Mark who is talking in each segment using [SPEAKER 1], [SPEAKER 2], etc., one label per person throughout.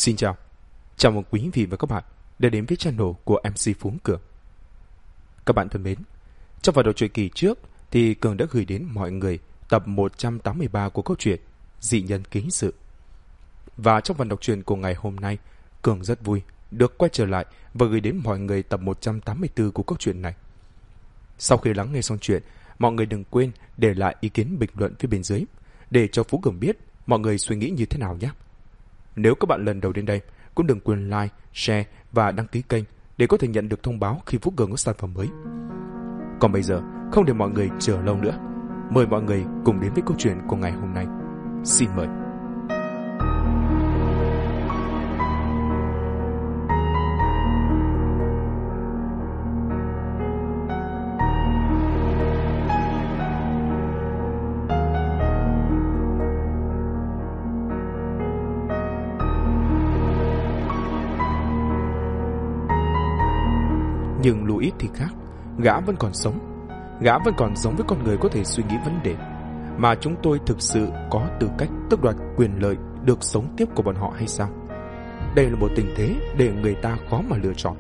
[SPEAKER 1] Xin chào, chào mừng quý vị và các bạn đã đến với channel của MC Phú Cường. Các bạn thân mến, trong vài đầu truyện kỳ trước thì Cường đã gửi đến mọi người tập 183 của câu chuyện Dị Nhân Ký Sự. Và trong phần đọc truyện của ngày hôm nay, Cường rất vui được quay trở lại và gửi đến mọi người tập 184 của câu chuyện này. Sau khi lắng nghe xong chuyện, mọi người đừng quên để lại ý kiến bình luận phía bên dưới để cho Phú Cường biết mọi người suy nghĩ như thế nào nhé. Nếu các bạn lần đầu đến đây, cũng đừng quên like, share và đăng ký kênh để có thể nhận được thông báo khi Phú Cường có sản phẩm mới. Còn bây giờ, không để mọi người chờ lâu nữa, mời mọi người cùng đến với câu chuyện của ngày hôm nay. Xin mời. Nhưng Louis thì khác, gã vẫn còn sống. Gã vẫn còn giống với con người có thể suy nghĩ vấn đề, mà chúng tôi thực sự có tư cách tước đoạt quyền lợi được sống tiếp của bọn họ hay sao? Đây là một tình thế để người ta khó mà lựa chọn.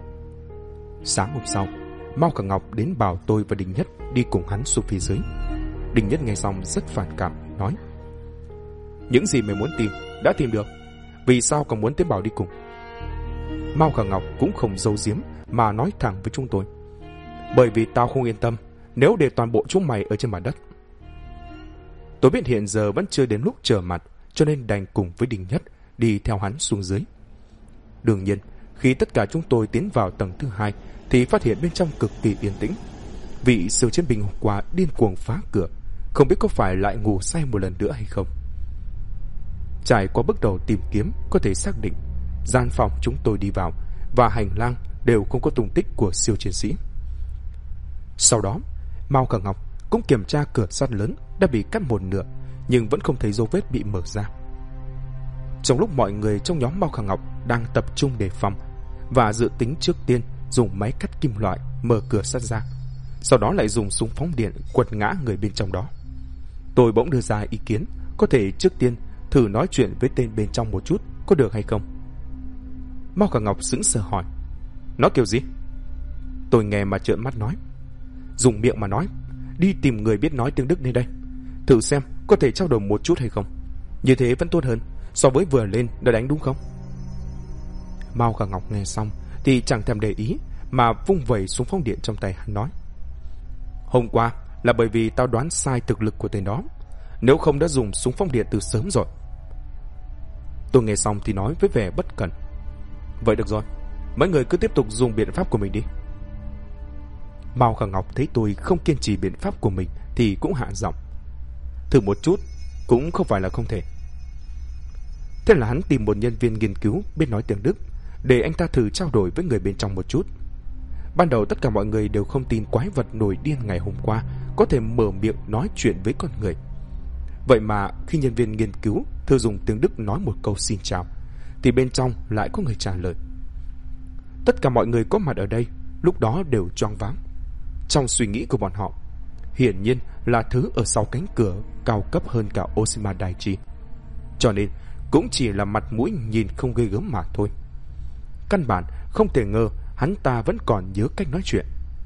[SPEAKER 1] Sáng hôm sau, Mao Cả Ngọc đến bảo tôi và Đình Nhất đi cùng hắn xuống phía dưới. Đình Nhất nghe xong rất phản cảm, nói: "Những gì mày muốn tìm đã tìm được, vì sao còn muốn Tế Bảo đi cùng?" Mao Cả Ngọc cũng không giấu giếm mà nói thẳng với chúng tôi: "Bởi vì tao không yên tâm nếu để toàn bộ chúng mày ở trên mặt đất." Tôi biết hiện giờ vẫn chưa đến lúc trở mặt, cho nên đành cùng với Đình Nhất đi theo hắn xuống dưới. Đương nhiên, khi tất cả chúng tôi tiến vào tầng thứ 2 thì phát hiện bên trong cực kỳ yên tĩnh. Vị siêu chiến binh hôm qua điên cuồng phá cửa, không biết có phải lại ngủ say một lần nữa hay không. Trải qua bước đầu tìm kiếm, có thể xác định gian phòng chúng tôi đi vào và hành lang đều không có tung tích của siêu chiến sĩ. Sau đó, Mao Cả Ngọc cũng kiểm tra cửa sắt lớn đã bị cắt một nửa, nhưng vẫn không thấy dấu vết bị mở ra. Trong lúc mọi người trong nhóm Mao Cả Ngọc đang tập trung đề phòng và dự tính trước tiên dùng máy cắt kim loại mở cửa sắt ra, sau đó lại dùng súng phóng điện quật ngã người bên trong đó, tôi bỗng đưa ra ý kiến có thể trước tiên thử nói chuyện với tên bên trong một chút, có được hay không? Mao Cả Ngọc sững sờ hỏi: "Nói kiểu gì?" Tôi nghe mà trợn mắt nói: "Dùng miệng mà nói, đi tìm người biết nói tiếng Đức đến đây, thử xem có thể trao đổi một chút hay không. Như thế vẫn tốt hơn so với vừa lên đã đánh, đúng không?" Mao Cả Ngọc nghe xong thì chẳng thèm để ý mà vung vẩy súng phóng điện trong tay hắn nói: "Hôm qua là bởi vì tao đoán sai thực lực của tên đó, nếu không đã dùng súng phóng điện từ sớm rồi." Tôi nghe xong thì nói với vẻ bất cẩn: "Vậy được rồi, mấy người cứ tiếp tục dùng biện pháp của mình đi." Mao Cả Ngọc thấy tôi không kiên trì biện pháp của mình thì cũng hạ giọng: "Thử một chút cũng không phải là không thể." Thế là hắn tìm một nhân viên nghiên cứu biết nói tiếng Đức để anh ta thử trao đổi với người bên trong một chút. Ban đầu tất cả mọi người đều không tin quái vật nổi điên ngày hôm qua có thể mở miệng nói chuyện với con người. Vậy mà khi nhân viên nghiên cứu thử dùng tiếng Đức nói một câu xin chào thì bên trong lại có người trả lời. Tất cả mọi người có mặt ở đây lúc đó đều choáng váng. Trong suy nghĩ của bọn họ, hiển nhiên là thứ ở sau cánh cửa cao cấp hơn cả Oshima Daichi, cho nên cũng chỉ là mặt mũi nhìn không ghê gớm mà thôi. Căn bản không thể ngờ hắn ta vẫn còn nhớ cách nói chuyện.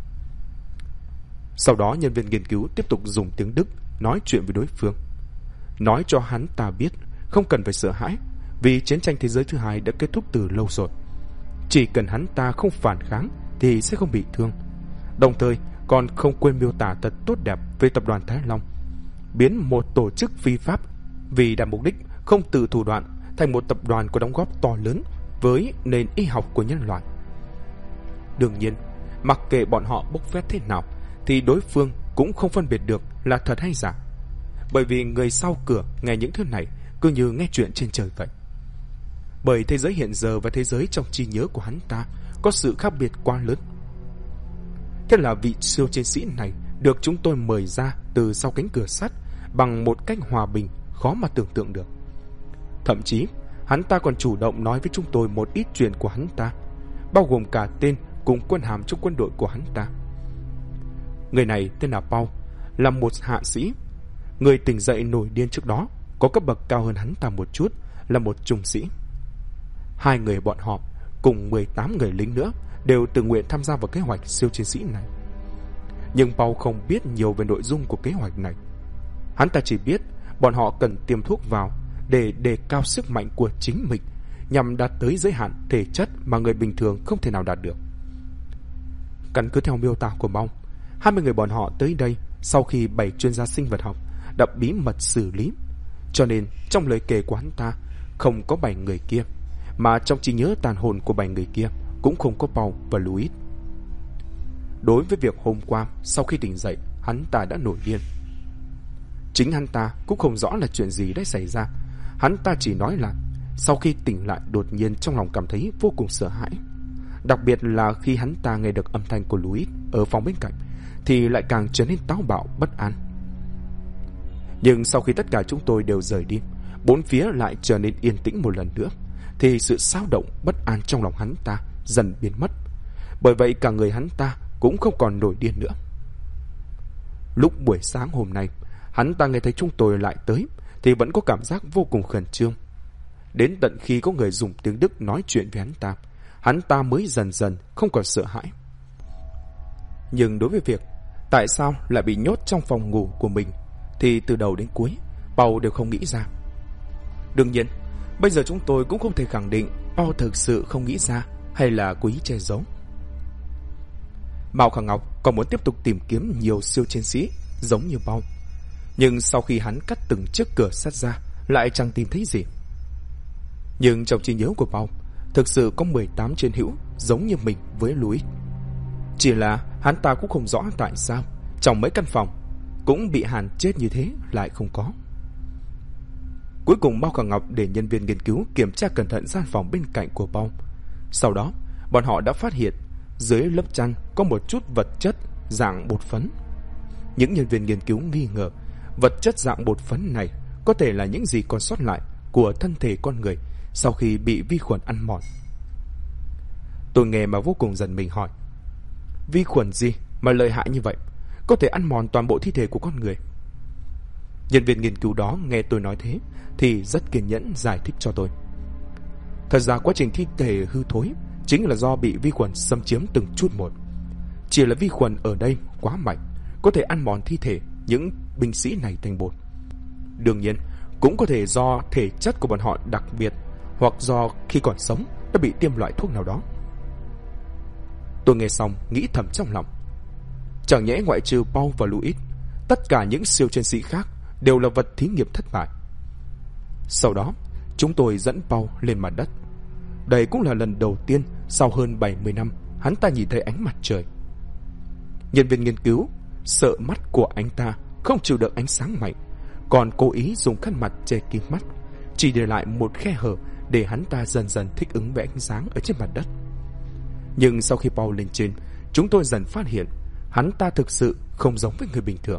[SPEAKER 1] Sau đó nhân viên nghiên cứu tiếp tục dùng tiếng Đức nói chuyện với đối phương, nói cho hắn ta biết không cần phải sợ hãi, vì chiến tranh thế giới thứ hai đã kết thúc từ lâu rồi. Chỉ cần hắn ta không phản kháng thì sẽ không bị thương. Đồng thời còn không quên miêu tả thật tốt đẹp về tập đoàn Thái Long, biến một tổ chức phi pháp vì đạt mục đích không từ thủ đoạn thành một tập đoàn có đóng góp to lớn với nền y học của nhân loại. Đương nhiên, mặc kệ bọn họ bốc phét thế nào thì đối phương cũng không phân biệt được là thật hay giả, bởi vì người sau cửa nghe những thứ này cứ như nghe chuyện trên trời vậy. Bởi thế giới hiện giờ và thế giới trong trí nhớ của hắn ta có sự khác biệt quá lớn. Thế là vị siêu chiến sĩ này được chúng tôi mời ra từ sau cánh cửa sắt bằng một cách hòa bình khó mà tưởng tượng được. Thậm chí hắn ta còn chủ động nói với chúng tôi một ít chuyện của hắn ta, bao gồm cả tên cùng quân hàm trong quân đội của hắn ta. Người này tên là Paul, là một hạ sĩ. Người tỉnh dậy nổi điên trước đó có cấp bậc cao hơn hắn ta một chút, là một trung sĩ. 2 người bọn họ cùng 18 người lính nữa đều tự nguyện tham gia vào kế hoạch siêu chiến sĩ này. Nhưng Paul không biết nhiều về nội dung của kế hoạch này. Hắn ta chỉ biết bọn họ cần tiêm thuốc vào để đề cao sức mạnh của chính mình, nhằm đạt tới giới hạn thể chất mà người bình thường không thể nào đạt được. Căn cứ theo miêu tả của Paul, 20 người bọn họ tới đây sau khi 7 chuyên gia sinh vật học đã bí mật xử lý, cho nên trong lời kể của hắn ta không có 7 người kia, mà trong trí nhớ tàn hồn của 7 người kia cũng không có Paul và Louis. Đối với việc hôm qua sau khi tỉnh dậy hắn ta đã nổi điên. Chính hắn ta cũng không rõ là chuyện gì đã xảy ra. Hắn ta chỉ nói là sau khi tỉnh lại đột nhiên trong lòng cảm thấy vô cùng sợ hãi. Đặc biệt là khi hắn ta nghe được âm thanh của Louis ở phòng bên cạnh thì lại càng trở nên táo bạo bất an. Nhưng sau khi tất cả chúng tôi đều rời đi, bốn phía lại trở nên yên tĩnh một lần nữa, thì sự xáo động bất an trong lòng hắn ta dần biến mất. Bởi vậy cả người hắn ta cũng không còn nổi điên nữa. Lúc buổi sáng hôm nay hắn ta nghe thấy chúng tôi lại tới thì vẫn có cảm giác vô cùng khẩn trương. Đến tận khi có người dùng tiếng Đức nói chuyện với hắn ta mới dần dần không còn sợ hãi. Nhưng đối với việc tại sao lại bị nhốt trong phòng ngủ của mình thì từ đầu đến cuối Paul đều không nghĩ ra. Đương nhiên bây giờ chúng tôi cũng không thể khẳng định Paul thực sự không nghĩ ra hay là cố ý che giấu. Mao Khả Ngọc còn muốn tiếp tục tìm kiếm nhiều siêu chiến sĩ giống như Paul, nhưng sau khi hắn cắt từng chiếc cửa sắt ra lại chẳng tìm thấy gì. Nhưng trong trí nhớ của Paul thực sự có 18 chiến hữu giống như mình với Louis. Chỉ là hắn ta cũng không rõ tại sao trong mấy căn phòng cũng bị hàn chết như thế lại không có. Cuối cùng Mao Khả Ngọc để nhân viên nghiên cứu kiểm tra cẩn thận gian phòng bên cạnh của Paul. Sau đó bọn họ đã phát hiện dưới lớp chăn có một chút vật chất dạng bột phấn. Những nhân viên nghiên cứu nghi ngờ vật chất dạng bột phấn này có thể là những gì còn sót lại của thân thể con người sau khi bị vi khuẩn ăn mòn. Tôi nghe mà vô cùng giận mình hỏi, vi khuẩn gì mà lợi hại như vậy, có thể ăn mòn toàn bộ thi thể của con người? Nhân viên nghiên cứu đó nghe tôi nói thế thì rất kiên nhẫn giải thích cho tôi. Thật ra quá trình thi thể hư thối chính là do bị vi khuẩn xâm chiếm từng chút một. Chỉ là vi khuẩn ở đây quá mạnh, có thể ăn mòn thi thể những binh sĩ này thành bột. Đương nhiên cũng có thể do thể chất của bọn họ đặc biệt, hoặc do khi còn sống đã bị tiêm loại thuốc nào đó. Tôi nghe xong nghĩ thầm trong lòng, chẳng nhẽ ngoại trừ Paul và Louis, tất cả những siêu chiến sĩ khác đều là vật thí nghiệm thất bại. Sau đó chúng tôi dẫn Paul lên mặt đất. Đây cũng là lần đầu tiên sau hơn 70 năm hắn ta nhìn thấy ánh mặt trời. Nhân viên nghiên cứu sợ mắt của anh ta không chịu được ánh sáng mạnh, còn cố ý dùng khăn mặt che kín mắt, chỉ để lại một khe hở để hắn ta dần dần thích ứng với ánh sáng ở trên mặt đất. Nhưng sau khi Paul lên trên, chúng tôi dần phát hiện hắn ta thực sự không giống với người bình thường.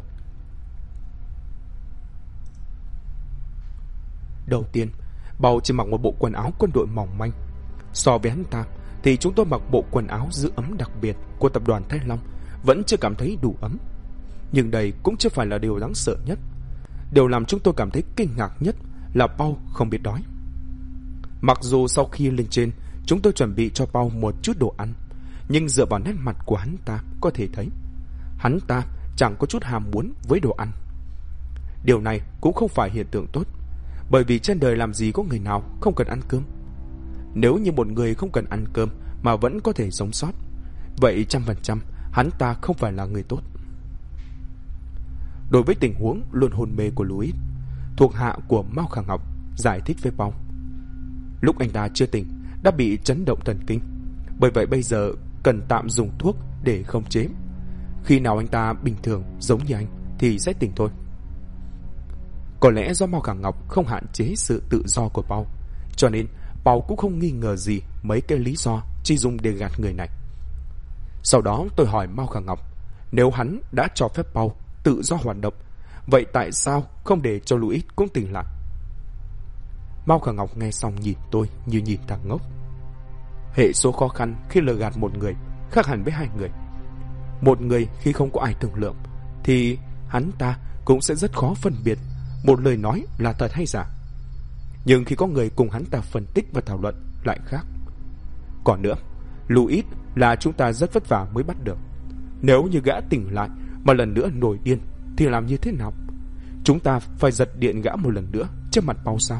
[SPEAKER 1] Đầu tiên, Paul chỉ mặc một bộ quần áo quân đội mỏng manh. So với hắn ta thì chúng tôi mặc bộ quần áo giữ ấm đặc biệt của tập đoàn Thái Long vẫn chưa cảm thấy đủ ấm. Nhưng đây cũng chưa phải là điều đáng sợ nhất. Điều làm chúng tôi cảm thấy kinh ngạc nhất là Paul không biết đói. Mặc dù sau khi lên trên chúng tôi chuẩn bị cho Paul một chút đồ ăn, nhưng dựa vào nét mặt của hắn ta có thể thấy hắn ta chẳng có chút ham muốn với đồ ăn. Điều này cũng không phải hiện tượng tốt, bởi vì trên đời làm gì có người nào không cần ăn cơm. Nếu như một người không cần ăn cơm mà vẫn có thể sống sót, vậy 100% hắn ta không phải là người tốt. Đối với tình huống luôn hôn mê của Louis, thuộc hạ của Mao Khả Ngọc giải thích với Paul, lúc anh ta chưa tỉnh đã bị chấn động thần kinh, bởi vậy bây giờ cần tạm dùng thuốc để khống chế. Khi nào anh ta bình thường giống như anh thì sẽ tỉnh thôi. Có lẽ do Mao Khả Ngọc không hạn chế sự tự do của Paul, cho nên Paul cũng không nghi ngờ gì mấy cái lý do chỉ dùng để gạt người này. Sau đó tôi hỏi Mao Khả Ngọc, nếu hắn đã cho phép Paul tự do hoạt động, vậy tại sao không để cho Louis cũng tỉnh lại? Mao Khả Ngọc nghe xong nhìn tôi như nhìn thằng ngốc. Hệ số khó khăn khi lừa gạt một người khác hẳn với hai người. Một người khi không có ai thương lượng thì hắn ta cũng sẽ rất khó phân biệt một lời nói là thật hay giả. Nhưng khi có người cùng hắn ta phân tích và thảo luận lại khác. Còn nữa, Louis là chúng ta rất vất vả mới bắt được. Nếu như gã tỉnh lại mà lần nữa nổi điên thì làm như thế nào? Chúng ta phải giật điện gã một lần nữa trước mặt Paul sao?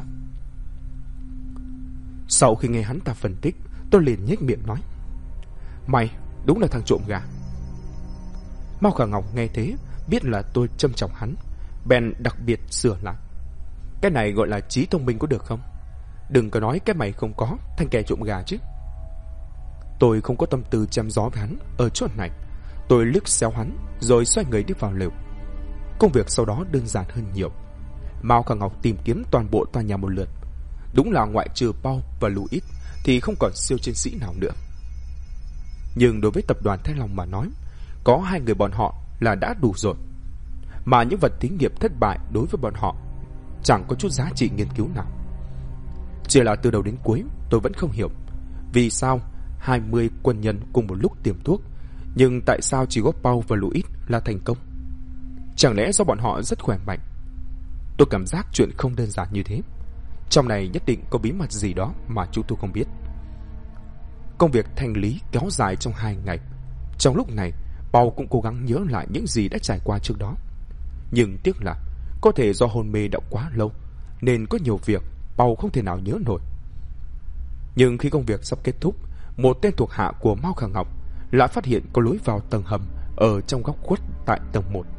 [SPEAKER 1] Sau khi nghe hắn ta phân tích, tôi liền nhếch miệng nói: Mày đúng là thằng trộm gà. Mao Khả Ngọc nghe thế, biết là tôi châm chọc hắn, bèn đặc biệt sửa lại: Cái này gọi là trí thông minh có được không? Đừng có nói cái mày không có, thành kẻ trộm gà chứ. Tôi không có tâm tư chém gió với hắn ở chỗ này. Tôi liếc xéo hắn rồi xoay người đi vào lều. Công việc sau đó đơn giản hơn nhiều. Mao Khả Ngọc tìm kiếm toàn bộ tòa nhà một lượt. Đúng là ngoại trừ Paul và Louis thì không còn siêu chiến sĩ nào nữa. Nhưng đối với tập đoàn Thái Long mà nói, có 2 người bọn họ là đã đủ rồi. Mà những vật thí nghiệm thất bại đối với bọn họ chẳng có chút giá trị nghiên cứu nào. Chỉ là từ đầu đến cuối tôi vẫn không hiểu vì sao 20 quân nhân cùng một lúc tiêm thuốc, nhưng tại sao chỉ có Paul và Louis là thành công? Chẳng lẽ do bọn họ rất khỏe mạnh? Tôi cảm giác chuyện không đơn giản như thế. Trong này nhất định có bí mật gì đó mà chúng tôi không biết. Công việc thanh lý kéo dài trong 2 ngày. Trong lúc này, Paul cũng cố gắng nhớ lại những gì đã trải qua trước đó. Nhưng tiếc là có thể do hôn mê đã quá lâu, nên có nhiều việc Paul không thể nào nhớ nổi. Nhưng khi công việc sắp kết thúc, một tên thuộc hạ của Mao Khả Ngọc lại phát hiện có lối vào tầng hầm ở trong góc khuất tại tầng 1.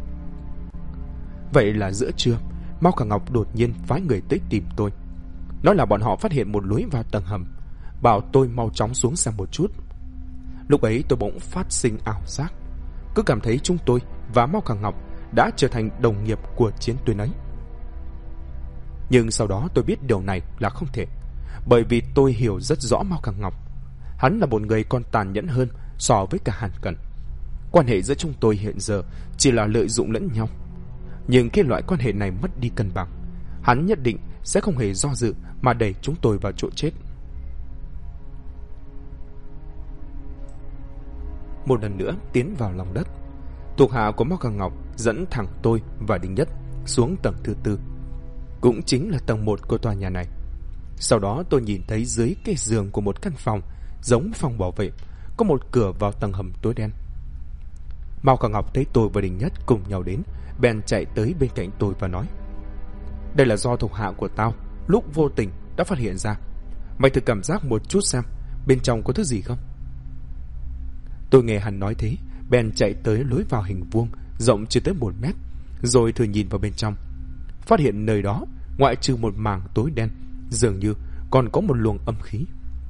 [SPEAKER 1] Vậy là giữa trưa, Mao Khả Ngọc đột nhiên phái người tới tìm tôi. Nói là bọn họ phát hiện một lối vào tầng hầm, bảo tôi mau chóng xuống xem một chút. Lúc ấy tôi bỗng phát sinh ảo giác, cứ cảm thấy chúng tôi và Mao Khả Ngọc đã trở thành đồng nghiệp của chiến tuyến ấy. Nhưng sau đó tôi biết điều này là không thể, bởi vì tôi hiểu rất rõ Mao Khả Ngọc. Hắn là một người còn tàn nhẫn hơn so với cả Hàn Cẩn. Quan hệ giữa chúng tôi hiện giờ chỉ là lợi dụng lẫn nhau. Nhưng khi loại quan hệ này mất đi cân bằng, hắn nhất định sẽ không hề do dự mà đẩy chúng tôi vào chỗ chết. Một lần nữa tiến vào lòng đất, thuộc hạ của Mao Khả Ngọc dẫn thẳng tôi và Đinh Nhất xuống tầng thứ 4, cũng chính là tầng 1 của tòa nhà này. Sau đó tôi nhìn thấy dưới cái giường của một căn phòng giống phòng bảo vệ có một cửa vào tầng hầm tối đen. Mao Khả Ngọc thấy tôi và Đinh Nhất cùng nhau đến, bèn chạy tới bên cạnh tôi và nói: Đây là do thuộc hạ của tao lúc vô tình đã phát hiện ra. Mày thử cảm giác một chút xem bên trong có thứ gì không. Tôi nghe hắn nói thế, bèn chạy tới lối vào hình vuông rộng chưa tới 1 mét, rồi thử nhìn vào bên trong. Phát hiện nơi đó ngoại trừ một mảng tối đen, dường như còn có một luồng âm khí.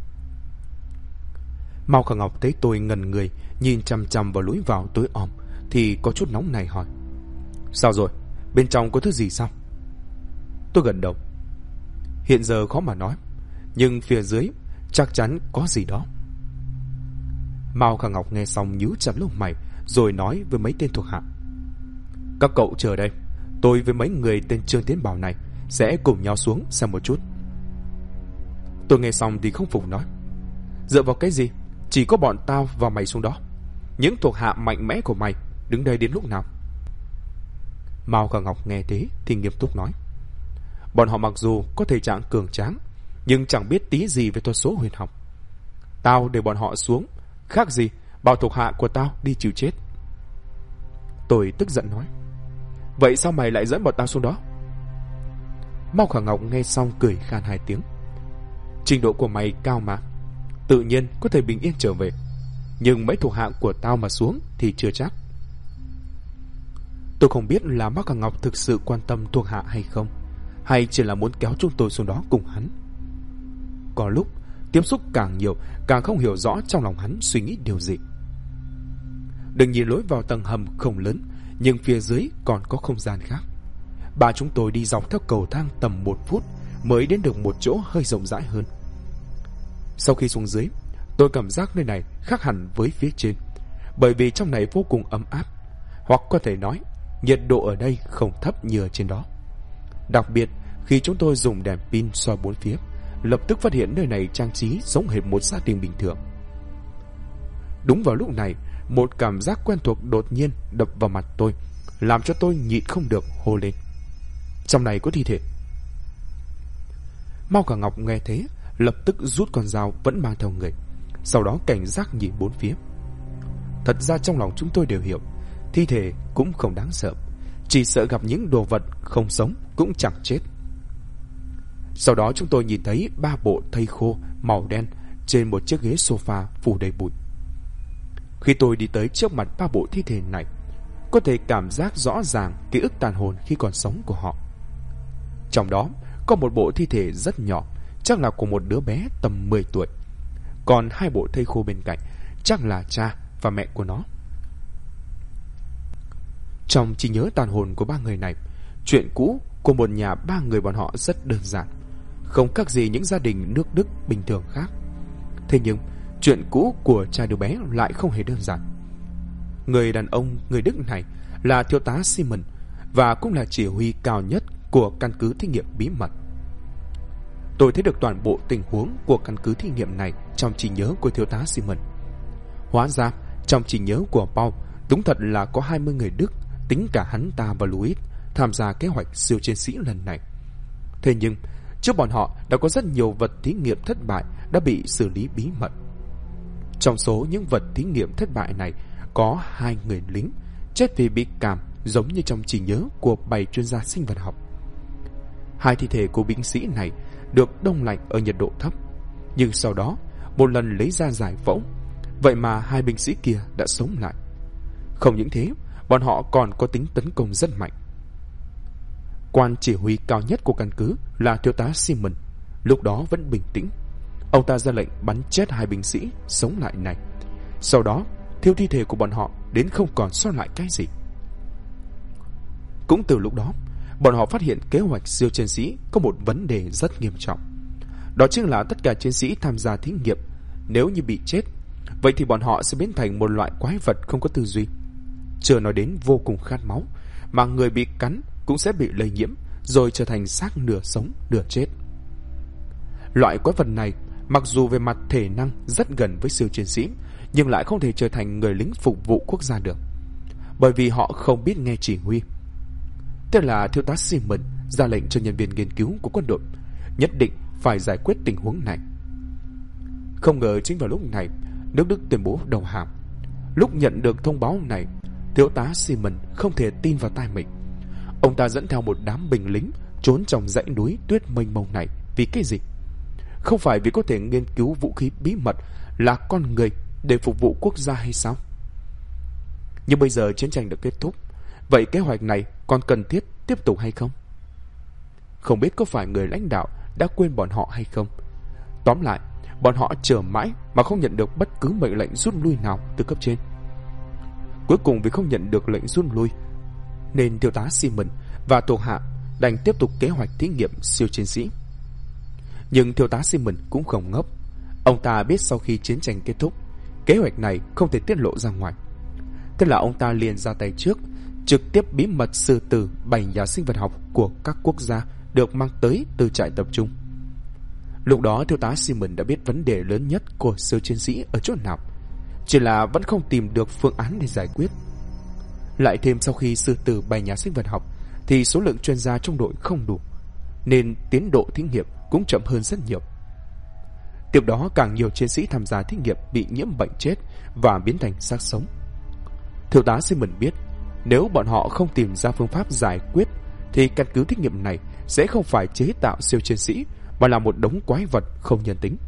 [SPEAKER 1] Mao Khả Ngọc thấy tôi ngần người nhìn chằm chằm vào lối vào tối om thì có chút nóng này hỏi: Sao rồi? Bên trong có thứ gì sao? Tôi gật đầu. Hiện giờ khó mà nói, nhưng phía dưới chắc chắn có gì đó. Mao Khả Ngọc nghe xong nhíu chặt lông mày, rồi nói với mấy tên thuộc hạ: Các cậu chờ đây, tôi với mấy người tên Trương Tiến Bảo này sẽ cùng nhau xuống xem một chút. Tôi nghe xong thì không phục nói: Dựa vào cái gì? Chỉ có bọn tao và mày xuống đó. Những thuộc hạ mạnh mẽ của mày đứng đây đến lúc nào? Mao Khả Ngọc nghe thế thì nghiêm túc nói: Bọn họ mặc dù có thể trạng cường tráng, nhưng chẳng biết tí gì về thuật số huyền học. Tao để bọn họ xuống, khác gì bảo thuộc hạ của tao đi chịu chết. Tôi tức giận nói: Vậy sao mày lại dẫn bọn tao xuống đó? Mao Khả Ngọc nghe xong cười khan 2 tiếng: Trình độ của mày cao mà, tự nhiên có thể bình yên trở về. Nhưng mấy thuộc hạ của tao mà xuống thì chưa chắc. Tôi không biết là Mao Khả Ngọc thực sự quan tâm thuộc hạ hay không, hay chỉ là muốn kéo chúng tôi xuống đó cùng hắn. Có lúc tiếp xúc càng nhiều, càng không hiểu rõ trong lòng hắn suy nghĩ điều gì. Đừng nhìn lối vào tầng hầm không lớn, nhưng phía dưới còn có không gian khác. Ba chúng tôi đi dọc theo cầu thang tầm 1 phút mới đến được một chỗ hơi rộng rãi hơn. Sau khi xuống dưới, tôi cảm giác nơi này khác hẳn với phía trên, bởi vì trong này vô cùng ấm áp, hoặc có thể nói nhiệt độ ở đây không thấp như ở trên đó. Đặc biệt khi chúng tôi dùng đèn pin soi 4 phía, lập tức phát hiện nơi này trang trí giống hệt một gia đình bình thường. Đúng vào lúc này, một cảm giác quen thuộc đột nhiên đập vào mặt tôi, làm cho tôi nhịn không được hô lên: Trong này có thi thể. Mao Khả Ngọc nghe thế lập tức rút con dao vẫn mang theo người, sau đó cảnh giác nhìn bốn phía. Thật ra trong lòng chúng tôi đều hiểu, thi thể cũng không đáng sợ, chỉ sợ gặp những đồ vật không sống cũng chẳng chết. Sau đó chúng tôi nhìn thấy 3 bộ thây khô màu đen trên một chiếc ghế sofa phủ đầy bụi. Khi tôi đi tới trước mặt 3 bộ thi thể này, có thể cảm giác rõ ràng ký ức tàn hồn khi còn sống của họ. Trong đó có một bộ thi thể rất nhỏ, chắc là của một đứa bé tầm 10 tuổi. Còn 2 bộ thây khô bên cạnh chắc là cha và mẹ của nó. Trong trí nhớ tàn hồn của 3 người này, chuyện cũ của một nhà 3 người bọn họ rất đơn giản, không khác gì những gia đình nước Đức bình thường khác. Thế nhưng chuyện cũ của cha đứa bé lại không hề đơn giản. Người đàn ông người Đức này là thiếu tá Simon và cũng là chỉ huy cao nhất của căn cứ thí nghiệm bí mật. Tôi thấy được toàn bộ tình huống của căn cứ thí nghiệm này trong trí nhớ của thiếu tá Simon. Hóa ra trong trí nhớ của Paul đúng thật là có 20 người Đức, tính cả hắn ta và Louis, tham gia kế hoạch siêu chiến sĩ lần này. Thế nhưng trước bọn họ đã có rất nhiều vật thí nghiệm thất bại đã bị xử lý bí mật. Trong số những vật thí nghiệm thất bại này có 2 người lính chết vì bị cảm, giống như trong trí nhớ của 7 chuyên gia sinh vật học. 2 thi thể của binh sĩ này được đông lạnh ở nhiệt độ thấp, nhưng sau đó một lần lấy ra giải phẫu, vậy mà 2 binh sĩ kia đã sống lại. Không những thế, bọn họ còn có tính tấn công rất mạnh. Quan chỉ huy cao nhất của căn cứ là thiếu tá Simon lúc đó vẫn bình tĩnh. Ông ta ra lệnh bắn chết 2 binh sĩ sống lại này, sau đó thiêu thi thể của bọn họ đến không còn sót lại cái gì. Cũng từ lúc đó, bọn họ phát hiện kế hoạch siêu chiến sĩ có một vấn đề rất nghiêm trọng. Đó chính là tất cả chiến sĩ tham gia thí nghiệm, nếu như bị chết, vậy thì bọn họ sẽ biến thành một loại quái vật không có tư duy. Chưa nói đến vô cùng khát máu, mà người bị cắn cũng sẽ bị lây nhiễm, rồi trở thành xác nửa sống nửa chết. Loại quái vật này mặc dù về mặt thể năng rất gần với siêu chiến sĩ, nhưng lại không thể trở thành người lính phục vụ quốc gia được, bởi vì họ không biết nghe chỉ huy. Thế là thiếu tá Simon ra lệnh cho nhân viên nghiên cứu của quân đội nhất định phải giải quyết tình huống này. Không ngờ chính vào lúc này, nước Đức tuyên bố đầu hàng. Lúc nhận được thông báo này, thiếu tá Simon không thể tin vào tai mình. Ông ta dẫn theo một đám binh lính trốn trong dãy núi tuyết mênh mông này vì cái gì? Không phải vì có thể nghiên cứu vũ khí bí mật là con người để phục vụ quốc gia hay sao? Nhưng bây giờ chiến tranh đã kết thúc, vậy kế hoạch này còn cần thiết tiếp tục hay không? Không biết có phải người lãnh đạo đã quên bọn họ hay không. Tóm lại, bọn họ chờ mãi mà không nhận được bất cứ mệnh lệnh rút lui nào từ cấp trên. Cuối cùng vì không nhận được lệnh rút lui, nên thiếu tá Simon và thuộc hạ đành tiếp tục kế hoạch thí nghiệm siêu chiến sĩ. Nhưng thiếu tá Simon cũng không ngốc. Ông ta biết sau khi chiến tranh kết thúc, kế hoạch này không thể tiết lộ ra ngoài. Thế là ông ta liền ra tay trước, trực tiếp bí mật xử tử 7 nhà sinh vật học của các quốc gia được mang tới từ trại tập trung. Lúc đó thiếu tá Simon đã biết vấn đề lớn nhất của siêu chiến sĩ ở chỗ nào, chỉ là vẫn không tìm được phương án để giải quyết. Lại thêm sau khi xử tử 7 nhà sinh vật học thì số lượng chuyên gia trong đội không đủ, nên tiến độ thí nghiệm cũng chậm hơn rất nhiều. Tiếp đó càng nhiều chiến sĩ tham gia thí nghiệm bị nhiễm bệnh chết và biến thành xác sống. Thiếu tá Simon biết nếu bọn họ không tìm ra phương pháp giải quyết thì căn cứ thí nghiệm này sẽ không phải chế tạo siêu chiến sĩ mà là một đống quái vật không nhân tính.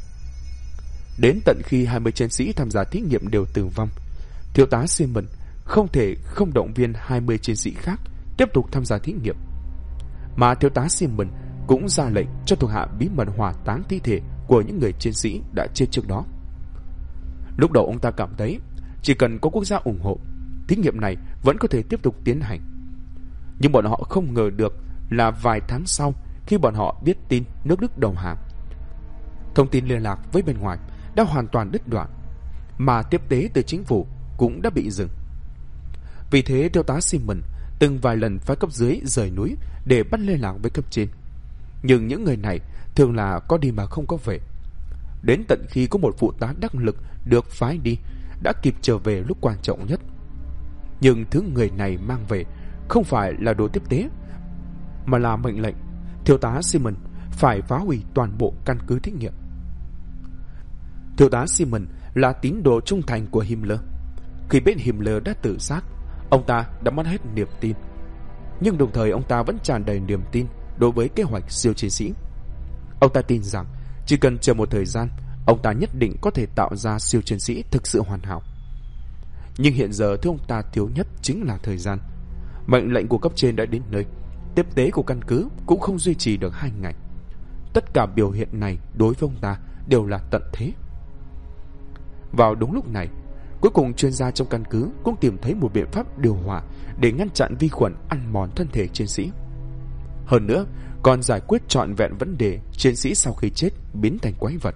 [SPEAKER 1] Đến tận khi 20 chiến sĩ tham gia thí nghiệm đều tử vong, thiếu tá Simon không thể không động viên 20 chiến sĩ khác tiếp tục tham gia thí nghiệm. Mà thiếu tá Simon cũng ra lệnh cho thuộc hạ bí mật hỏa táng thi thể của những người chiến sĩ đã chết trước đó. Lúc đầu ông ta cảm thấy chỉ cần có quốc gia ủng hộ, thí nghiệm này vẫn có thể tiếp tục tiến hành. Nhưng bọn họ không ngờ được là vài tháng sau, khi bọn họ biết tin nước Đức đầu hàng, thông tin liên lạc với bên ngoài đã hoàn toàn đứt đoạn, mà tiếp tế từ chính phủ cũng đã bị dừng. Vì thế thiếu tá Simon từng vài lần phái cấp dưới rời núi để bắt liên lạc với cấp trên. Nhưng những người này thường là có đi mà không có về. Đến tận khi có một phụ tá đắc lực được phái đi đã kịp trở về lúc quan trọng nhất. Nhưng thứ người này mang về không phải là đồ tiếp tế, mà là mệnh lệnh. Thiếu tá Simon phải phá hủy toàn bộ căn cứ thí nghiệm. Thiếu tá Simon là tín đồ trung thành của Himmler. Khi biết Himmler đã tự sát, ông ta đã mất hết niềm tin. Nhưng đồng thời ông ta vẫn tràn đầy niềm tin đối với kế hoạch siêu chiến sĩ. Ông ta tin rằng chỉ cần chờ một thời gian, ông ta nhất định có thể tạo ra siêu chiến sĩ thực sự hoàn hảo. Nhưng hiện giờ thứ ông ta thiếu nhất chính là thời gian. Mệnh lệnh của cấp trên đã đến nơi. Tiếp tế của căn cứ cũng không duy trì được 2 ngày. Tất cả biểu hiện này đối với ông ta đều là tận thế. Vào đúng lúc này, cuối cùng chuyên gia trong căn cứ cũng tìm thấy một biện pháp điều hòa để ngăn chặn vi khuẩn ăn mòn thân thể chiến sĩ. Hơn nữa, còn giải quyết trọn vẹn vấn đề chiến sĩ sau khi chết biến thành quái vật.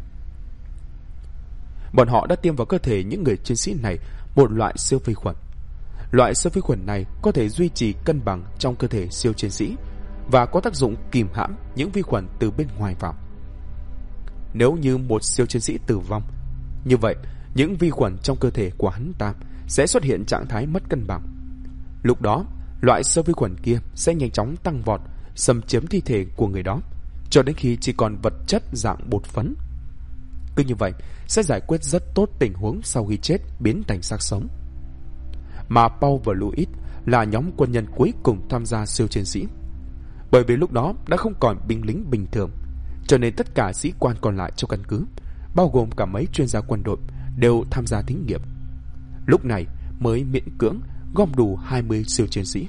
[SPEAKER 1] Bọn họ đã tiêm vào cơ thể những người chiến sĩ này một loại siêu vi khuẩn. Loại siêu vi khuẩn này có thể duy trì cân bằng trong cơ thể siêu chiến sĩ và có tác dụng kìm hãm những vi khuẩn từ bên ngoài vào. Nếu như một siêu chiến sĩ tử vong, như vậy những vi khuẩn trong cơ thể của hắn ta sẽ xuất hiện trạng thái mất cân bằng. Lúc đó, loại siêu vi khuẩn kia sẽ nhanh chóng tăng vọt, xâm chiếm thi thể của người đó, cho đến khi chỉ còn vật chất dạng bột phấn. Cứ như vậy, sẽ giải quyết rất tốt tình huống sau khi chết biến thành xác sống. Mà Paul và Louis là nhóm quân nhân cuối cùng tham gia siêu chiến sĩ. Bởi vì lúc đó đã không còn binh lính bình thường, cho nên tất cả sĩ quan còn lại trong căn cứ, bao gồm cả mấy chuyên gia quân đội, đều tham gia thí nghiệm. Lúc này mới miễn cưỡng gom đủ 20 siêu chiến sĩ.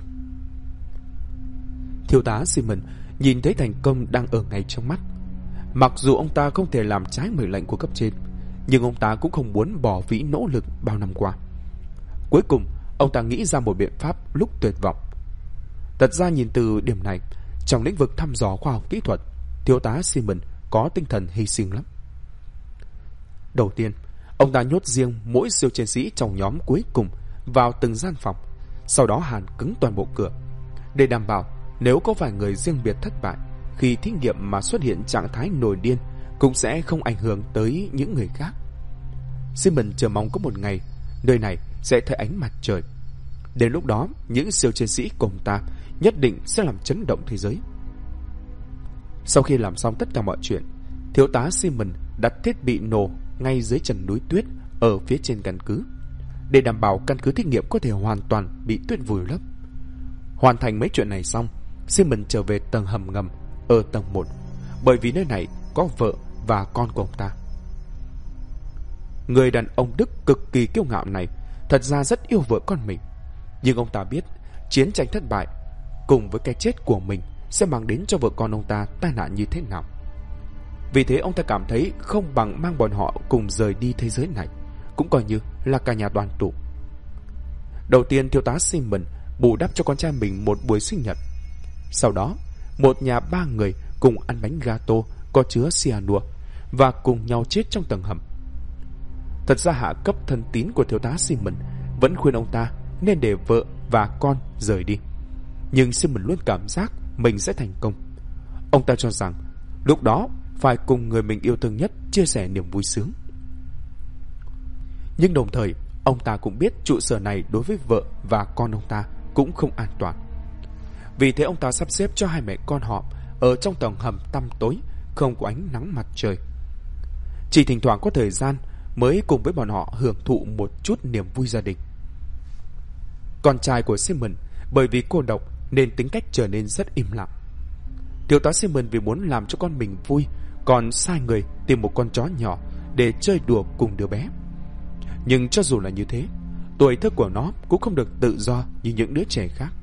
[SPEAKER 1] Thiếu tá Simon nhìn thấy thành công đang ở ngay trong mắt. Mặc dù ông ta không thể làm trái mệnh lệnh của cấp trên, nhưng ông ta cũng không muốn bỏ phí nỗ lực bao năm qua. Cuối cùng, ông ta nghĩ ra một biện pháp lúc tuyệt vọng. Thật ra nhìn từ điểm này, trong lĩnh vực thăm dò khoa học kỹ thuật, thiếu tá Simon có tinh thần hy sinh lắm. Đầu tiên, ông ta nhốt riêng mỗi siêu chiến sĩ trong nhóm cuối cùng vào từng gian phòng, sau đó hàn cứng toàn bộ cửa, để đảm bảo nếu có vài người riêng biệt thất bại, khi thí nghiệm mà xuất hiện trạng thái nổi điên cũng sẽ không ảnh hưởng tới những người khác. Simon chờ mong có một ngày nơi này sẽ thấy ánh mặt trời. Đến lúc đó, những siêu chiến sĩ của ông ta nhất định sẽ làm chấn động thế giới. Sau khi làm xong tất cả mọi chuyện, thiếu tá Simon đặt thiết bị nổ ngay dưới chân núi tuyết ở phía trên căn cứ, để đảm bảo căn cứ thí nghiệm có thể hoàn toàn bị tuyết vùi lấp. Hoàn thành mấy chuyện này xong, Simon trở về tầng hầm ngầm ở tầng 1, bởi vì nơi này có vợ và con của ông ta. Người đàn ông Đức cực kỳ kiêu ngạo này thật ra rất yêu vợ con mình, nhưng ông ta biết chiến tranh thất bại cùng với cái chết của mình sẽ mang đến cho vợ con ông ta tai nạn như thế nào. Vì thế ông ta cảm thấy không bằng mang bọn họ cùng rời đi thế giới này, cũng coi như là cả nhà đoàn tụ. Đầu tiên, thiếu tá Simon bù đắp cho con trai mình một buổi sinh nhật. Sau đó, một nhà 3 người cùng ăn bánh gato có chứa cyanua và cùng nhau chết trong tầng hầm. Thật ra hạ cấp thân tín của thiếu tá Simon vẫn khuyên ông ta nên để vợ và con rời đi, nhưng Simon luôn cảm giác mình sẽ thành công. Ông ta cho rằng lúc đó phải cùng người mình yêu thương nhất chia sẻ niềm vui sướng. Nhưng đồng thời, ông ta cũng biết trụ sở này đối với vợ và con ông ta cũng không an toàn. Vì thế ông ta sắp xếp cho hai mẹ con họ ở trong tầng hầm tăm tối, không có ánh nắng mặt trời. Chỉ thỉnh thoảng có thời gian mới cùng với bọn họ hưởng thụ một chút niềm vui gia đình. Con trai của Simon bởi vì cô độc nên tính cách trở nên rất im lặng. Thiếu tá Simon vì muốn làm cho con mình vui, còn sai người tìm một con chó nhỏ để chơi đùa cùng đứa bé. Nhưng cho dù là như thế, tuổi thơ của nó cũng không được tự do như những đứa trẻ khác.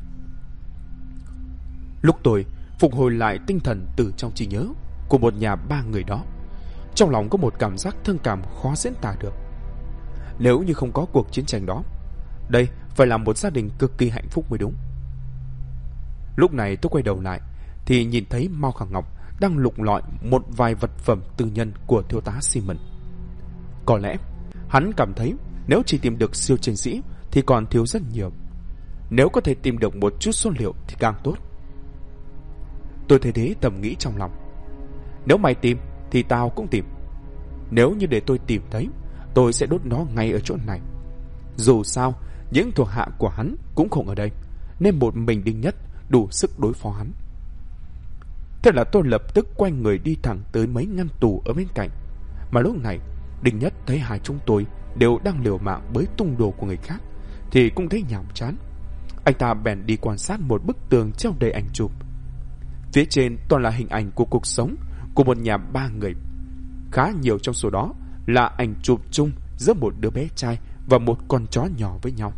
[SPEAKER 1] Lúc tôi phục hồi lại tinh thần từ trong trí nhớ của một nhà 3 người đó, trong lòng có một cảm giác thương cảm khó diễn tả được. Nếu như không có cuộc chiến tranh đó, đây phải là một gia đình cực kỳ hạnh phúc mới đúng. Lúc này tôi quay đầu lại thì nhìn thấy Mao Khả Ngọc đang lục lọi một vài vật phẩm tư nhân của thiếu tá Simon. Có lẽ hắn cảm thấy nếu chỉ tìm được siêu chiến sĩ thì còn thiếu rất nhiều. Nếu có thể tìm được một chút số liệu thì càng tốt. Tôi thấy thế thầm nghĩ trong lòng. Nếu mày tìm thì tao cũng tìm. Nếu như để tôi tìm thấy, tôi sẽ đốt nó ngay ở chỗ này. Dù sao, những thuộc hạ của hắn cũng không ở đây, nên một mình Đinh Nhất đủ sức đối phó hắn. Thế là tôi lập tức quay người đi thẳng tới mấy ngăn tủ ở bên cạnh. Mà lúc này Đinh Nhất thấy hai chúng tôi đều đang liều mạng bới tung đồ của người khác thì cũng thấy nhàm chán. Anh ta bèn đi quan sát một bức tường treo đầy ảnh chụp. Phía trên toàn là hình ảnh của cuộc sống của một nhà 3 người. Khá nhiều trong số đó là ảnh chụp chung giữa một đứa bé trai và một con chó nhỏ với nhau.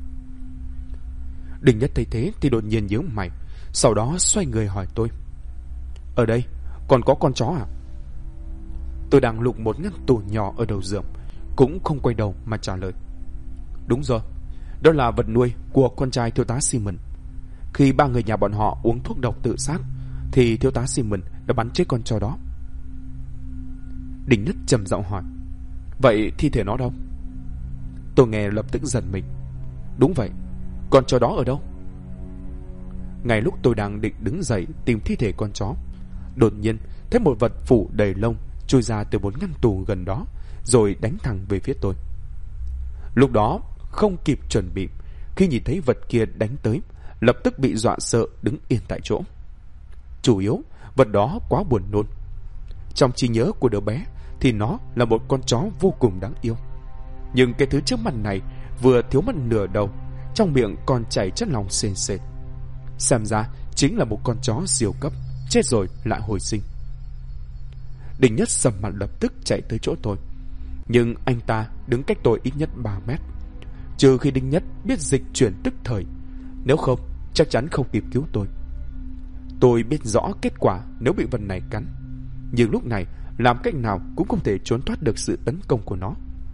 [SPEAKER 1] Đinh Nhất thấy thế thì đột nhiên nhíu mày, sau đó xoay người hỏi tôi: "Ở đây còn có con chó à?" Tôi đang lục một ngăn tủ nhỏ ở đầu giường, cũng không quay đầu mà trả lời: "Đúng rồi, đó là vật nuôi của con trai thiếu tá Simon. Khi 3 người nhà bọn họ uống thuốc độc tự sát thì thiếu tá Simon đã bắn chết con chó đó." Đinh Nhất trầm giọng hỏi: "Vậy thi thể nó đâu?" Tôi nghe lập tức giật mình. Đúng vậy, con chó đó ở đâu? Ngay lúc tôi đang định đứng dậy tìm thi thể con chó, đột nhiên thấy một vật phủ đầy lông chui ra từ một ngăn tủ gần đó, rồi đánh thẳng về phía tôi. Lúc đó không kịp chuẩn bị, khi nhìn thấy vật kia đánh tới, lập tức bị dọa sợ đứng yên tại chỗ. Chủ yếu, vật đó quá buồn nôn. Trong trí nhớ của đứa bé thì nó là một con chó vô cùng đáng yêu. Nhưng cái thứ trước mặt này vừa thiếu mất nửa đầu, trong miệng còn chảy chất lỏng sền sệt. Xem ra chính là một con chó siêu cấp, chết rồi lại hồi sinh. Đinh Nhất sầm mặt lập tức chạy tới chỗ tôi. Nhưng anh ta đứng cách tôi ít nhất 3 mét. Trừ khi Đinh Nhất biết dịch chuyển tức thời, nếu không chắc chắn không kịp cứu tôi. Tôi biết rõ kết quả nếu bị vật này cắn, nhưng lúc này làm cách nào cũng không thể trốn thoát được sự tấn công của nó.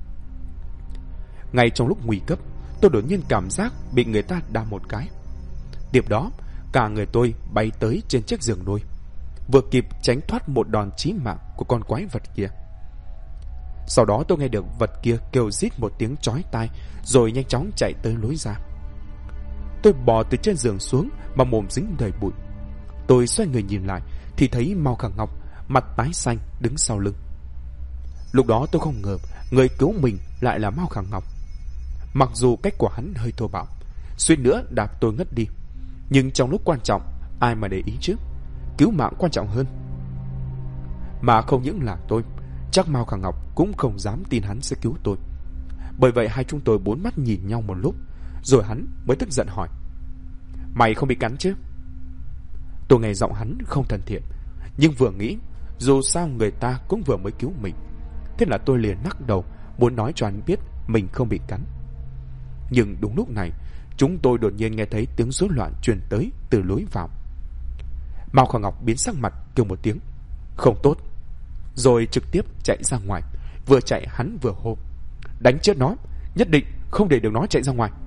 [SPEAKER 1] Ngay trong lúc nguy cấp, tôi đột nhiên cảm giác bị người ta đạp một cái. Tiếp đó, cả người tôi bay tới trên chiếc giường đôi, vừa kịp tránh thoát một đòn chí mạng của con quái vật kia. Sau đó tôi nghe được vật kia kêu rít một tiếng chói tai, rồi nhanh chóng chạy tới lối ra. Tôi bò từ trên giường xuống mà mồm dính đầy bụi. Tôi xoay người nhìn lại thì thấy Mao Khả Ngọc mặt tái xanh đứng sau lưng. Lúc đó tôi không ngờ người cứu mình lại là Mao Khả Ngọc. Mặc dù cách của hắn hơi thô bạo, suýt nữa đạp tôi ngất đi, nhưng trong lúc quan trọng ai mà để ý chứ, cứu mạng quan trọng hơn. Mà không những là tôi, chắc Mao Khả Ngọc cũng không dám tin hắn sẽ cứu tôi. Bởi vậy hai chúng tôi bốn mắt nhìn nhau một lúc, rồi hắn mới tức giận hỏi: "Mày không bị cắn chứ?" Tôi nghe giọng hắn không thân thiện, nhưng vừa nghĩ dù sao người ta cũng vừa mới cứu mình, thế là tôi liền lắc đầu, muốn nói cho hắn biết mình không bị cắn. Nhưng đúng lúc này, chúng tôi đột nhiên nghe thấy tiếng rối loạn truyền tới từ lối vào. Mao Khả Ngọc biến sắc mặt kêu một tiếng không tốt, rồi trực tiếp chạy ra ngoài. Vừa chạy hắn vừa hô: "Đánh chết nó, nhất định không để được nó chạy ra ngoài."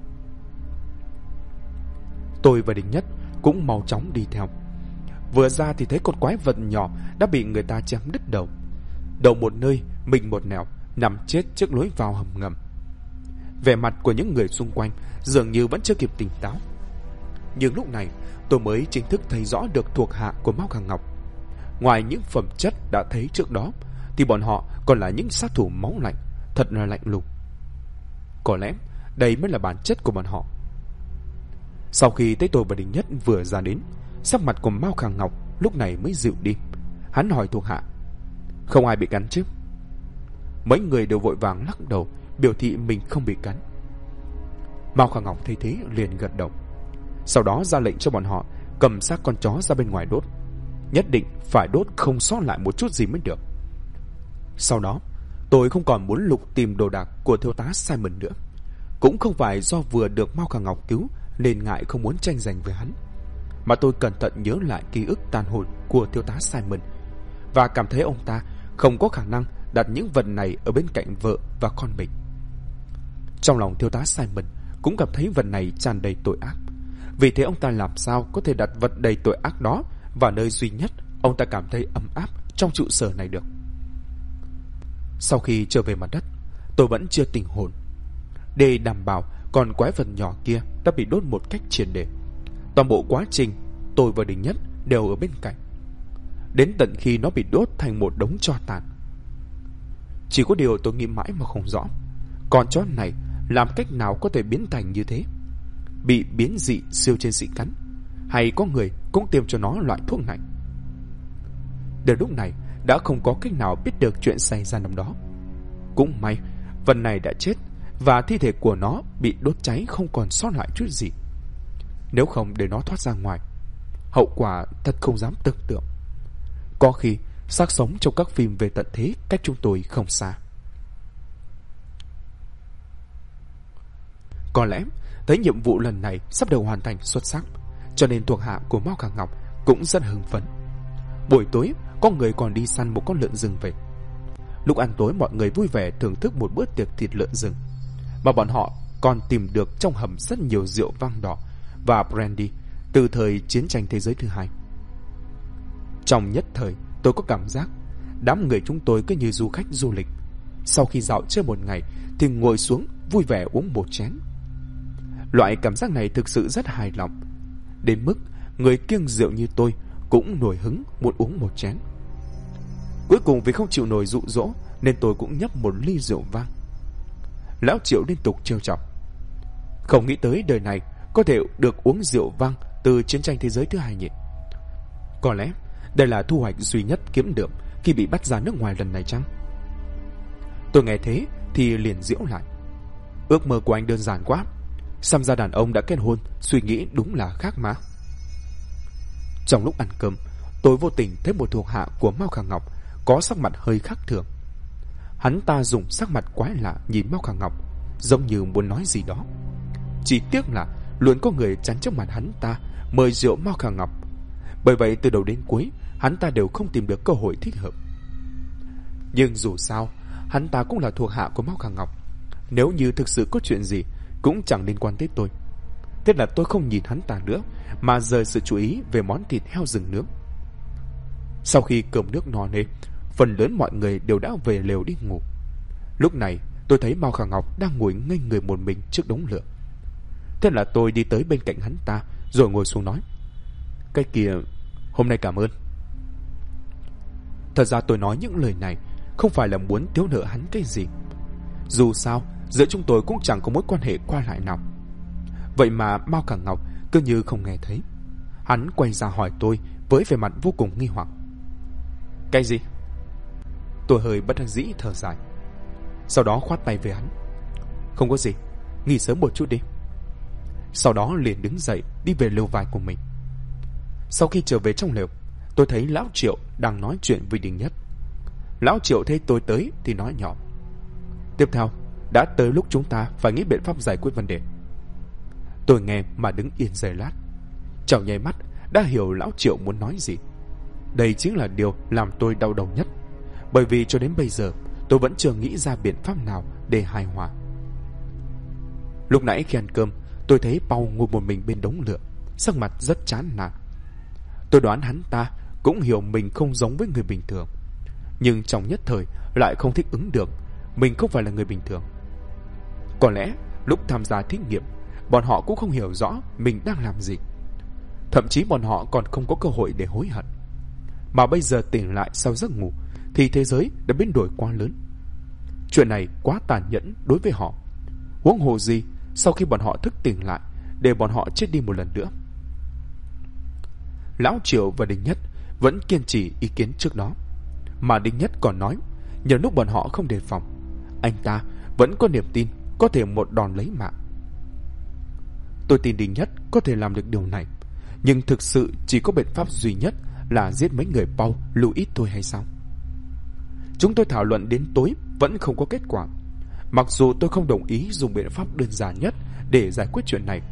[SPEAKER 1] Tôi và Đinh Nhất cũng mau chóng đi theo. Vừa ra thì thấy con quái vật nhỏ đã bị người ta chém đứt đầu, đầu một nơi, mình một nẻo, nằm chết trước lối vào hầm ngầm. Vẻ mặt của những người xung quanh dường như vẫn chưa kịp tỉnh táo. Nhưng lúc này tôi mới chính thức thấy rõ được thuộc hạ của Mao Khả Ngọc. Ngoài những phẩm chất đã thấy trước đó thì bọn họ còn là những sát thủ máu lạnh, thật là lạnh lùng. Có lẽ đây mới là bản chất của bọn họ. Sau khi thấy tôi và Đinh Nhất vừa ra đến, sắc mặt của Mao Khả Ngọc lúc này mới dịu đi. Hắn hỏi thuộc hạ: "Không ai bị cắn chứ?" Mấy người đều vội vàng lắc đầu, biểu thị mình không bị cắn. Mao Khả Ngọc thấy thế liền gật đầu, sau đó ra lệnh cho bọn họ cầm xác con chó ra bên ngoài đốt. Nhất định phải đốt không sót lại một chút gì mới được. Sau đó tôi không còn muốn lục tìm đồ đạc của thiếu tá Simon nữa. Cũng không phải do vừa được Mao Khả Ngọc cứu nên ngại không muốn tranh giành với hắn, mà tôi cẩn thận nhớ lại ký ức tàn hồn của thiếu tá Simon và cảm thấy ông ta không có khả năng đặt những vật này ở bên cạnh vợ và con mình. Trong lòng thiếu tá Simon cũng cảm thấy vật này tràn đầy tội ác. Vì thế ông ta làm sao có thể đặt vật đầy tội ác đó vào nơi duy nhất ông ta cảm thấy ấm áp trong trụ sở này được. Sau khi trở về mặt đất, tôi vẫn chưa tỉnh hồn. Để đảm bảo con quái vật nhỏ kia đã bị đốt một cách triệt để, toàn bộ quá trình tôi và Đinh Nhất đều ở bên cạnh, đến tận khi nó bị đốt thành một đống tro tàn. Chỉ có điều tôi nghĩ mãi mà không rõ, con chó này làm cách nào có thể biến thành như thế? Bị biến dị siêu trên sĩ cắn, hay có người cũng tiêm cho nó loại thuốc này? Đến lúc này đã không có cách nào biết được chuyện xảy ra năm đó. Cũng may Vân này đã chết và thi thể của nó bị đốt cháy không còn sót lại chút gì. Nếu không để nó thoát ra ngoài, hậu quả thật không dám tưởng tượng. Có khi xác sống trong các phim về tận thế cách chúng tôi không xa. Có lẽ thấy nhiệm vụ lần này sắp được hoàn thành xuất sắc, cho nên thuộc hạ của Mao Khả Ngọc cũng rất hưng phấn. Buổi tối có người còn đi săn một con lợn rừng về. Lúc ăn tối mọi người vui vẻ thưởng thức một bữa tiệc thịt lợn rừng, mà bọn họ còn tìm được trong hầm rất nhiều rượu vang đỏ và brandy từ thời chiến tranh thế giới thứ hai. Trong nhất thời tôi có cảm giác đám người chúng tôi cứ như du khách du lịch, sau khi dạo chơi một ngày thì ngồi xuống vui vẻ uống một chén. Loại cảm giác này thực sự rất hài lòng, đến mức người kiêng rượu như tôi cũng nổi hứng muốn uống một chén. Cuối cùng vì không chịu nổi dụ dỗ nên tôi cũng nhấp một ly rượu vang. Lão Triệu liên tục trêu chọc, không nghĩ tới đời này có thể được uống rượu vang từ chiến tranh thế giới thứ hai nhỉ. Có lẽ đây là thu hoạch duy nhất kiếm được khi bị bắt ra nước ngoài lần này chăng? Tôi nghe thế thì liền giễu lại. Ước mơ của anh đơn giản quá, xem ra đàn ông đã kết hôn suy nghĩ đúng là khác mà. Trong lúc ăn cơm, tôi vô tình thấy một thuộc hạ của Mao Khả Ngọc có sắc mặt hơi khác thường. Hắn ta dùng sắc mặt quái lạ nhìn Mao Khả Ngọc, giống như muốn nói gì đó. Chỉ tiếc là luôn có người chắn trước mặt hắn ta mời rượu Mao Khả Ngọc. Bởi vậy từ đầu đến cuối hắn ta đều không tìm được cơ hội thích hợp. Nhưng dù sao hắn ta cũng là thuộc hạ của Mao Khả Ngọc, nếu như thực sự có chuyện gì cũng chẳng liên quan tới tôi. Thế là tôi không nhìn hắn ta nữa, mà rời sự chú ý về món thịt heo rừng nướng. Sau khi cơm nước no nê, phần lớn mọi người đều đã về lều đi ngủ. Lúc này tôi thấy Mao Khả Ngọc đang ngồi ngây người một mình trước đống lửa. Thế là tôi đi tới bên cạnh hắn ta rồi ngồi xuống nói: "Cái kia, hôm nay cảm ơn." Thật ra tôi nói những lời này không phải là muốn thiếu nợ hắn cái gì. Dù sao giữa chúng tôi cũng chẳng có mối quan hệ qua lại nào. Vậy mà Mao Khả Ngọc cứ như không nghe thấy. Hắn quay ra hỏi tôi với vẻ mặt vô cùng nghi hoặc: "Cái gì?" Tôi hơi bất đắc dĩ thở dài, sau đó khoát tay về hắn: "Không có gì, nghỉ sớm một chút đi." Sau đó liền đứng dậy đi về lều vải của mình. Sau khi trở về trong lều, tôi thấy Lão Triệu đang nói chuyện với Đinh Nhất. Lão Triệu thấy tôi tới thì nói nhỏ: "Tiếp theo, đã tới lúc chúng ta phải nghĩ biện pháp giải quyết vấn đề." Tôi nghe mà đứng yên giây lát, trong nháy mắt đã hiểu Lão Triệu muốn nói gì. Đây chính là điều làm tôi đau đầu nhất, bởi vì cho đến bây giờ tôi vẫn chưa nghĩ ra biện pháp nào để hài hòa. Lúc nãy khi ăn cơm, tôi thấy Pau ngồi một mình bên đống lửa, sắc mặt rất chán nản. Tôi đoán hắn ta cũng hiểu mình không giống với người bình thường, nhưng trong nhất thời lại không thích ứng được mình không phải là người bình thường. Có lẽ lúc tham gia thí nghiệm, bọn họ cũng không hiểu rõ mình đang làm gì. Thậm chí bọn họ còn không có cơ hội để hối hận. Mà bây giờ tỉnh lại sau giấc ngủ thì thế giới đã biến đổi quá lớn. Chuyện này quá tàn nhẫn đối với họ. Huống hồ gì sau khi bọn họ thức tỉnh lại, để bọn họ chết đi một lần nữa. Lão Triệu và Đinh Nhất vẫn kiên trì ý kiến trước đó, mà Đinh Nhất còn nói nhờ lúc bọn họ không đề phòng, anh ta vẫn có niềm tin có thể một đòn lấy mạng. Tôi tin Đinh Nhất có thể làm được điều này, nhưng thực sự chỉ có biện pháp duy nhất là giết mấy người Paul, Louis thôi hay sao? Chúng tôi thảo luận đến tối vẫn không có kết quả. Mặc dù tôi không đồng ý dùng biện pháp đơn giản nhất để giải quyết chuyện này.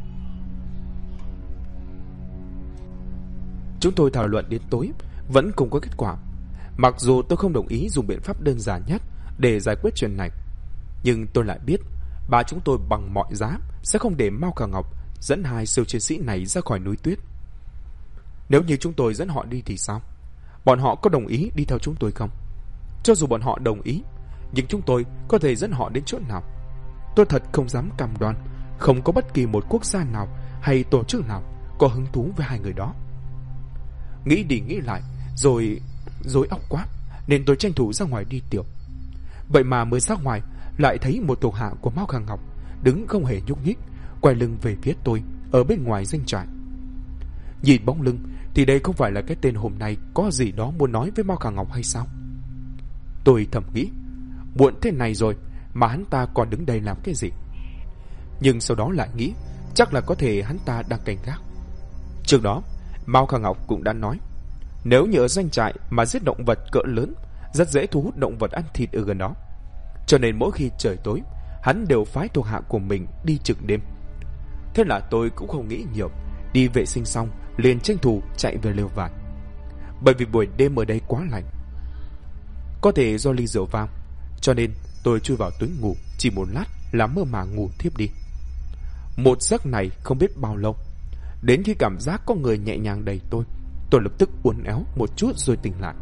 [SPEAKER 1] Chúng tôi thảo luận đến tối vẫn không có kết quả. Mặc dù tôi không đồng ý dùng biện pháp đơn giản nhất để giải quyết chuyện này, nhưng tôi lại biết bà chúng tôi bằng mọi giá sẽ không để Mao Khả Ngọc dẫn hai siêu chiến sĩ này ra khỏi núi tuyết. Nếu như chúng tôi dẫn họ đi thì sao? Bọn họ có đồng ý đi theo chúng tôi không? Cho dù bọn họ đồng ý, nhưng chúng tôi có thể dẫn họ đến chỗ nào? Tôi thật không dám cam đoan không có bất kỳ một quốc gia nào hay tổ chức nào có hứng thú với hai người đó. Nghĩ đi nghĩ lại rồi rối óc quá, nên tôi tranh thủ ra ngoài đi tiểu. Vậy mà mới ra ngoài lại thấy một thuộc hạ của Mao Khả Ngọc đứng không hề nhúc nhích, quay lưng về phía tôi ở bên ngoài doanh trại. Nhìn bóng lưng thì đây không phải là cái tên hôm nay có gì đó muốn nói với Mao Khả Ngọc hay sao? Tôi thầm nghĩ, muộn thế này rồi mà hắn ta còn đứng đây làm cái gì? Nhưng sau đó lại nghĩ, chắc là có thể hắn ta đang canh gác. Trước đó, Mao Khả Ngọc cũng đã nói, nếu như ở doanh trại mà giết động vật cỡ lớn, rất dễ thu hút động vật ăn thịt ở gần đó. Cho nên mỗi khi trời tối, hắn đều phái thuộc hạ của mình đi trực đêm. Thế là tôi cũng không nghĩ nhiều, đi vệ sinh xong liền tranh thủ chạy về lều vải. Bởi vì buổi đêm ở đây quá lạnh. Có thể do ly rượu vang, cho nên tôi chui vào túi ngủ chỉ một lát là mơ màng ngủ thiếp đi. Một giấc này không biết bao lâu, đến khi cảm giác có người nhẹ nhàng đẩy tôi lập tức uốn éo một chút rồi tỉnh lại.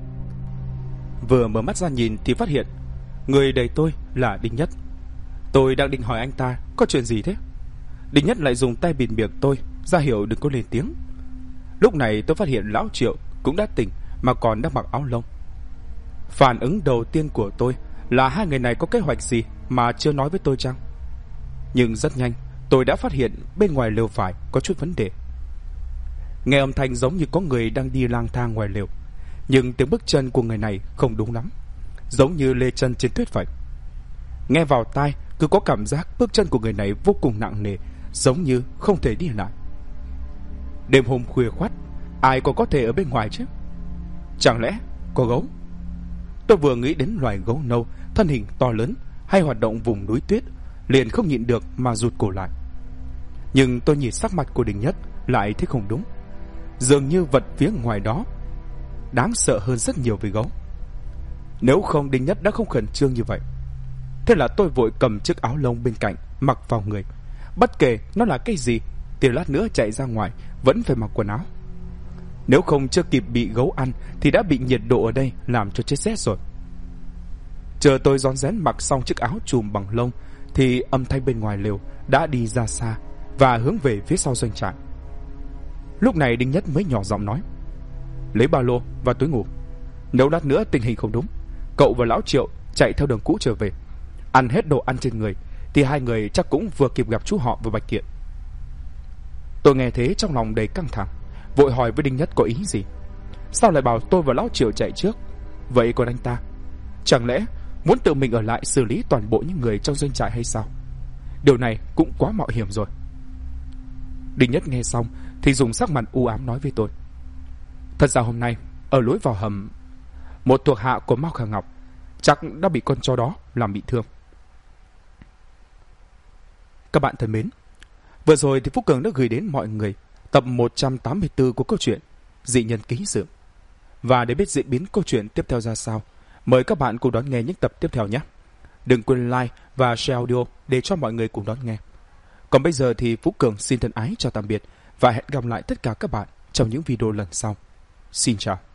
[SPEAKER 1] Vừa mở mắt ra nhìn thì phát hiện người đẩy tôi là Đinh Nhất. Tôi đang định hỏi anh ta có chuyện gì thế. Đinh Nhất lại dùng tay bịt miệng tôi, ra hiệu đừng có lên tiếng. Lúc này tôi phát hiện lão Triệu cũng đã tỉnh mà còn đang mặc áo lông. Phản ứng đầu tiên của tôi là hai người này có kế hoạch gì mà chưa nói với tôi chăng? Nhưng rất nhanh tôi đã phát hiện bên ngoài lều vải có chút vấn đề. Nghe âm thanh giống như có người đang đi lang thang ngoài lều, nhưng tiếng bước chân của người này không đúng lắm, giống như lê chân trên tuyết vậy. Nghe vào tai cứ có cảm giác bước chân của người này vô cùng nặng nề, giống như không thể đi lại. Đêm hôm khuya khoắt, ai còn có thể ở bên ngoài chứ? Chẳng lẽ có gấu? Tôi vừa nghĩ đến loài gấu nâu thân hình to lớn hay hoạt động vùng núi tuyết, liền không nhịn được mà rụt cổ lại. Nhưng tôi nhìn sắc mặt của Đinh Nhất lại thấy không đúng, dường như vật phía ngoài đó đáng sợ hơn rất nhiều với gấu. Nếu không Đinh Nhất đã không khẩn trương như vậy. Thế là tôi vội cầm chiếc áo lông bên cạnh mặc vào người, bất kể nó là cái gì thì lát nữa chạy ra ngoài vẫn phải mặc quần áo. Nếu không chưa kịp bị gấu ăn thì đã bị nhiệt độ ở đây làm cho chết rét rồi. Chờ tôi rón rén mặc xong chiếc áo trùm bằng lông thì âm thanh bên ngoài lều đã đi ra xa và hướng về phía sau doanh trại. Lúc này Đinh Nhất mới nhỏ giọng nói, lấy ba lô và túi ngủ. Nếu lát nữa tình hình không đúng, cậu và lão Triệu chạy theo đường cũ trở về, ăn hết đồ ăn trên người thì hai người chắc cũng vừa kịp gặp chú họ và Bạch Kiện. Tôi nghe thế trong lòng đầy căng thẳng, vội hỏi với Đinh Nhất có ý gì. Sao lại bảo tôi và lão Triệu chạy trước? Vậy còn anh ta, chẳng lẽ muốn tự mình ở lại xử lý toàn bộ những người trong doanh trại hay sao? Điều này cũng quá mạo hiểm rồi. Đinh Nhất nghe xong thì dùng sắc mặt u ám nói với tôi, thật ra hôm nay ở lối vào hầm, một thuộc hạ của Mao Khả Ngọc chắc đã bị con chó đó làm bị thương. Các bạn thân mến, vừa rồi thì Phúc Cường đã gửi đến mọi người tập 184 của câu chuyện Dị Nhân Ký Sự. Và để biết diễn biến câu chuyện tiếp theo ra sao, mời các bạn cùng đón nghe những tập tiếp theo nhé. Đừng quên like và share audio để cho mọi người cùng đón nghe. Còn bây giờ thì Phúc Cường xin thân ái chào tạm biệt và hẹn gặp lại tất cả các bạn trong những video lần sau. Xin chào.